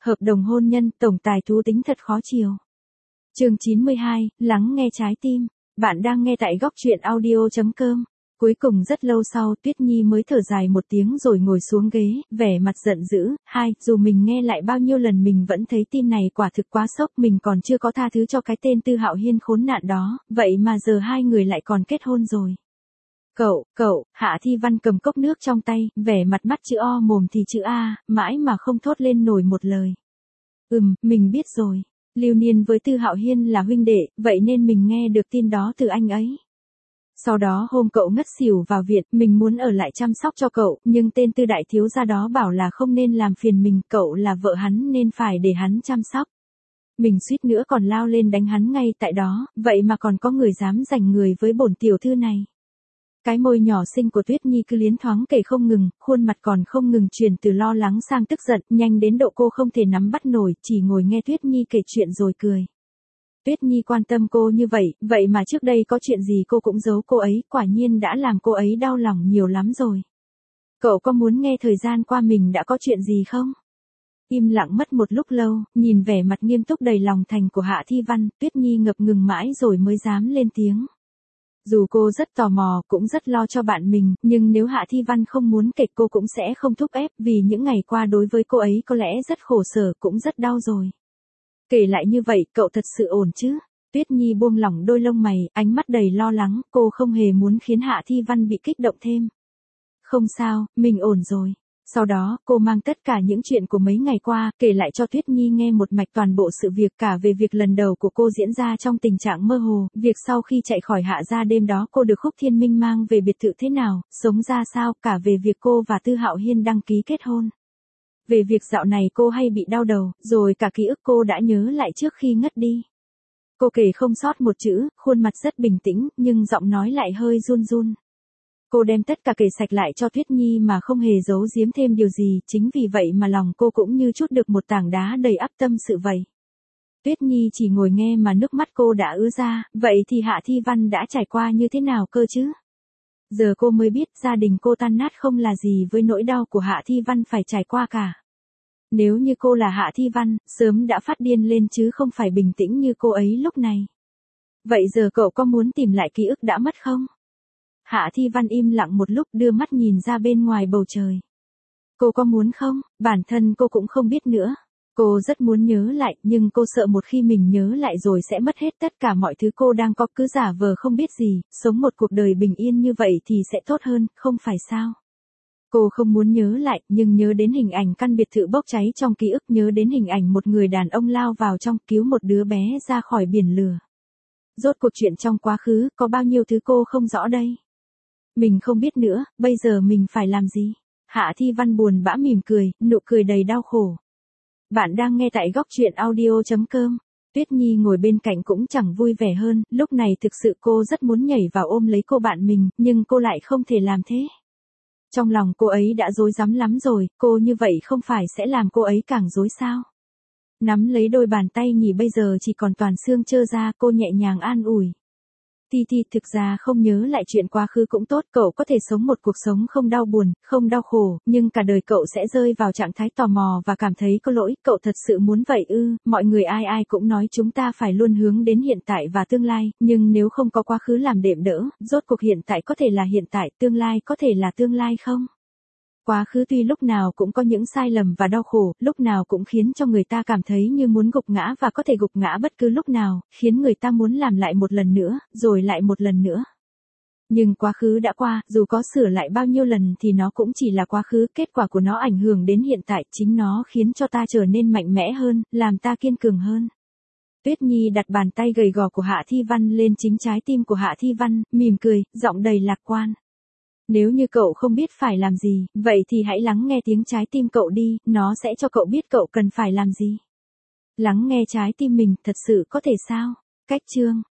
Hợp đồng hôn nhân, tổng tài thú tính thật khó chiều. Chương 92, lắng nghe trái tim. Bạn đang nghe tại góc truyện audio.com. Cuối cùng rất lâu sau, Tuyết Nhi mới thở dài một tiếng rồi ngồi xuống ghế, vẻ mặt giận dữ. Dù mình nghe lại bao nhiêu lần mình vẫn thấy tin này quả thực quá sốc, mình còn chưa có tha thứ cho cái tên Tư Hạo Hiên khốn nạn đó, vậy mà giờ hai người lại còn kết hôn rồi. Cậu, Hạ Thi Văn cầm cốc nước trong tay, vẻ mặt mắt chữ O mồm thì chữ A, mãi mà không thốt lên nổi một lời. Mình biết rồi. Lưu Niên với Tư Hạo Hiên là huynh đệ, vậy nên mình nghe được tin đó từ anh ấy. Sau đó hôm cậu ngất xỉu vào viện, mình muốn ở lại chăm sóc cho cậu, nhưng tên Tư đại thiếu gia đó bảo là không nên làm phiền mình, cậu là vợ hắn nên phải để hắn chăm sóc. Mình suýt nữa còn lao lên đánh hắn ngay tại đó, vậy mà còn có người dám giành người với bổn tiểu thư này. Cái môi nhỏ xinh của Tuyết Nhi cứ liến thoáng kể không ngừng, khuôn mặt còn không ngừng chuyển từ lo lắng sang tức giận, nhanh đến độ cô không thể nắm bắt nổi, chỉ ngồi nghe Tuyết Nhi kể chuyện rồi cười. Tuyết Nhi quan tâm cô như vậy mà trước đây có chuyện gì cô cũng giấu cô ấy, quả nhiên đã làm cô ấy đau lòng nhiều lắm rồi. Cậu có muốn nghe thời gian qua mình đã có chuyện gì không? Im lặng mất một lúc lâu, nhìn vẻ mặt nghiêm túc đầy lòng thành của Hạ Thi Văn, Tuyết Nhi ngập ngừng mãi rồi mới dám lên tiếng. Dù cô rất tò mò, cũng rất lo cho bạn mình, nhưng nếu Hạ Thi Văn không muốn kể cô cũng sẽ không thúc ép, vì những ngày qua đối với cô ấy có lẽ rất khổ sở, cũng rất đau rồi. Kể lại như vậy, cậu thật sự ổn chứ? Tuyết Nhi buông lỏng đôi lông mày, ánh mắt đầy lo lắng, cô không hề muốn khiến Hạ Thi Văn bị kích động thêm. Không sao, mình ổn rồi. Sau đó, cô mang tất cả những chuyện của mấy ngày qua, kể lại cho Tuyết Nhi nghe một mạch toàn bộ sự việc, cả về việc lần đầu của cô diễn ra trong tình trạng mơ hồ, việc sau khi chạy khỏi Hạ gia đêm đó cô được Khúc Thiên Minh mang về biệt thự thế nào, sống ra sao, cả về việc cô và Tư Hạo Hiên đăng ký kết hôn. Về việc dạo này cô hay bị đau đầu, rồi cả ký ức cô đã nhớ lại trước khi ngất đi. Cô kể không sót một chữ, khuôn mặt rất bình tĩnh, nhưng giọng nói lại hơi run run. Cô đem tất cả kể sạch lại cho Tuyết Nhi mà không hề giấu giếm thêm điều gì, chính vì vậy mà lòng cô cũng như trút được một tảng đá đầy ắp tâm sự vậy. Tuyết Nhi chỉ ngồi nghe mà nước mắt cô đã ứa ra, vậy thì Hạ Thi Văn đã trải qua như thế nào cơ chứ? Giờ cô mới biết gia đình cô tan nát không là gì với nỗi đau của Hạ Thi Văn phải trải qua cả. Nếu như cô là Hạ Thi Văn, sớm đã phát điên lên chứ không phải bình tĩnh như cô ấy lúc này. Vậy giờ cậu có muốn tìm lại ký ức đã mất không? Hạ Thi Văn im lặng một lúc đưa mắt nhìn ra bên ngoài bầu trời. Cô có muốn không? Bản thân cô cũng không biết nữa. Cô rất muốn nhớ lại, nhưng cô sợ một khi mình nhớ lại rồi sẽ mất hết tất cả mọi thứ cô đang có, cứ giả vờ không biết gì, sống một cuộc đời bình yên như vậy thì sẽ tốt hơn, không phải sao? Cô không muốn nhớ lại, nhưng nhớ đến hình ảnh căn biệt thự bốc cháy trong ký ức, nhớ đến hình ảnh một người đàn ông lao vào trong cứu một đứa bé ra khỏi biển lửa. Rốt cuộc chuyện trong quá khứ, có bao nhiêu thứ cô không rõ đây? Mình không biết nữa, bây giờ mình phải làm gì? Hạ Thi Văn buồn bã mỉm cười, nụ cười đầy đau khổ. Bạn đang nghe tại góc truyện audio.com. Tuyết Nhi ngồi bên cạnh cũng chẳng vui vẻ hơn, lúc này thực sự cô rất muốn nhảy vào ôm lấy cô bạn mình, nhưng cô lại không thể làm thế. Trong lòng cô ấy đã rối rắm lắm rồi, cô như vậy không phải sẽ làm cô ấy càng rối sao? Nắm lấy đôi bàn tay nhỉ bây giờ chỉ còn toàn xương trơ ra, cô nhẹ nhàng an ủi. Thi, thực ra không nhớ lại chuyện quá khứ cũng tốt, cậu có thể sống một cuộc sống không đau buồn, không đau khổ, nhưng cả đời cậu sẽ rơi vào trạng thái tò mò và cảm thấy có lỗi, cậu thật sự muốn vậy ư? Mọi người ai cũng nói chúng ta phải luôn hướng đến hiện tại và tương lai, nhưng nếu không có quá khứ làm đệm đỡ, rốt cuộc hiện tại có thể là hiện tại, tương lai có thể là tương lai không? Quá khứ tuy lúc nào cũng có những sai lầm và đau khổ, lúc nào cũng khiến cho người ta cảm thấy như muốn gục ngã và có thể gục ngã bất cứ lúc nào, khiến người ta muốn làm lại một lần nữa, rồi lại một lần nữa. Nhưng quá khứ đã qua, dù có sửa lại bao nhiêu lần thì nó cũng chỉ là quá khứ, kết quả của nó ảnh hưởng đến hiện tại, chính nó khiến cho ta trở nên mạnh mẽ hơn, làm ta kiên cường hơn. Tuyết Nhi đặt bàn tay gầy gò của Hạ Thi Văn lên chính trái tim của Hạ Thi Văn, mỉm cười, giọng đầy lạc quan. Nếu như cậu không biết phải làm gì, vậy thì hãy lắng nghe tiếng trái tim cậu đi, nó sẽ cho cậu biết cậu cần phải làm gì. Lắng nghe trái tim mình, thật sự có thể sao? Cách chương